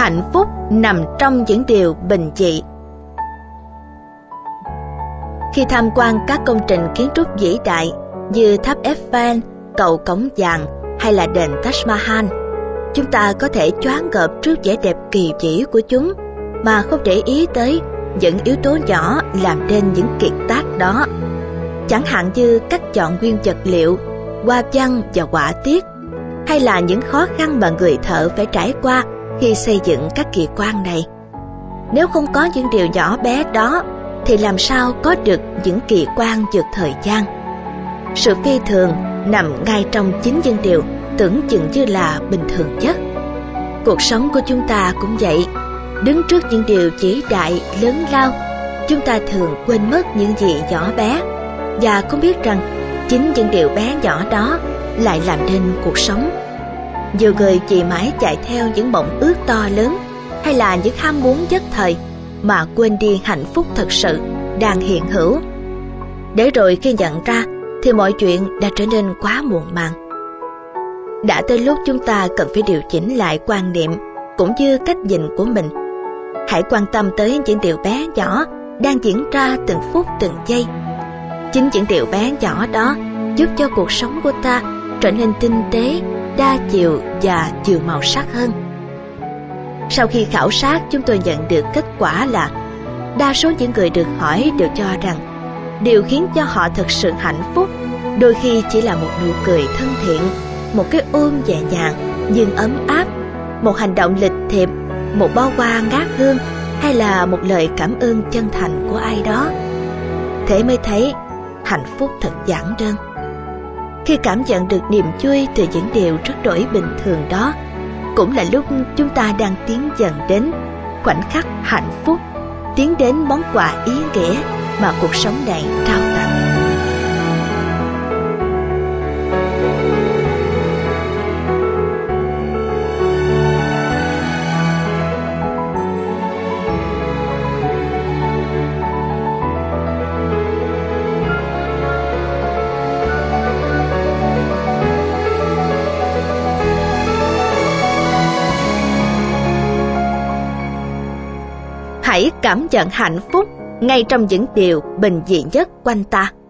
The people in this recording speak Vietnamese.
Hạnh phúc nằm trong những điều bình dị. Khi tham quan các công trình kiến trúc vĩ đại như tháp Eiffel, cầu Cổng Vàng hay là đền Taj Mahal, chúng ta có thể choáng ngợp trước vẻ đẹp kỳ vĩ của chúng mà không để ý tới những yếu tố nhỏ làm nên những kiệt tác đó. Chẳng hạn như cách chọn nguyên vật liệu, hoa văn và họa tiết, hay là những khó khăn mà người thợ phải trải qua khi xây dựng các kỳ quan này. Nếu không có những điều nhỏ bé đó, thì làm sao có được những kỳ quan vượt thời gian? Sự phi thường nằm ngay trong chính những điều tưởng chừng như là bình thường nhất. Cuộc sống của chúng ta cũng vậy. Đứng trước những điều vĩ đại, lớn lao, chúng ta thường quên mất những gì nhỏ bé và không biết rằng chính những điều bé nhỏ đó lại làm nên cuộc sống. Nhiều người chỉ mãi chạy theo những mộng ước to lớn hay là những ham muốn nhất thời mà quên đi hạnh phúc thực sự đang hiện hữu. Để rồi khi nhận ra thì mọi chuyện đã trở nên quá muộn màng. Đã tới lúc chúng ta cần phải điều chỉnh lại quan niệm cũng như cách nhìn của mình. Hãy quan tâm tới những điều bé nhỏ đang diễn ra từng phút từng giây. Chính những điều bé nhỏ đó giúp cho cuộc sống của ta trở nên tinh tế, đa chiều và nhiều màu sắc hơn. Sau khi khảo sát, chúng tôi nhận được kết quả là đa số những người được hỏi đều cho rằng điều khiến cho họ thực sự hạnh phúc đôi khi chỉ là một nụ cười thân thiện, một cái ôm nhẹ nhàng nhưng ấm áp, một hành động lịch thiệp, một bó hoa ngát hương hay là một lời cảm ơn chân thành của ai đó. Thế mới thấy hạnh phúc thật giản đơn. Khi cảm nhận được niềm vui từ những điều rất đổi bình thường đó, cũng là lúc chúng ta đang tiến dần đến khoảnh khắc hạnh phúc, tiến đến món quà ý nghĩa mà cuộc sống này trao tặng. Hãy cảm nhận hạnh phúc ngay trong những điều bình dị nhất quanh ta.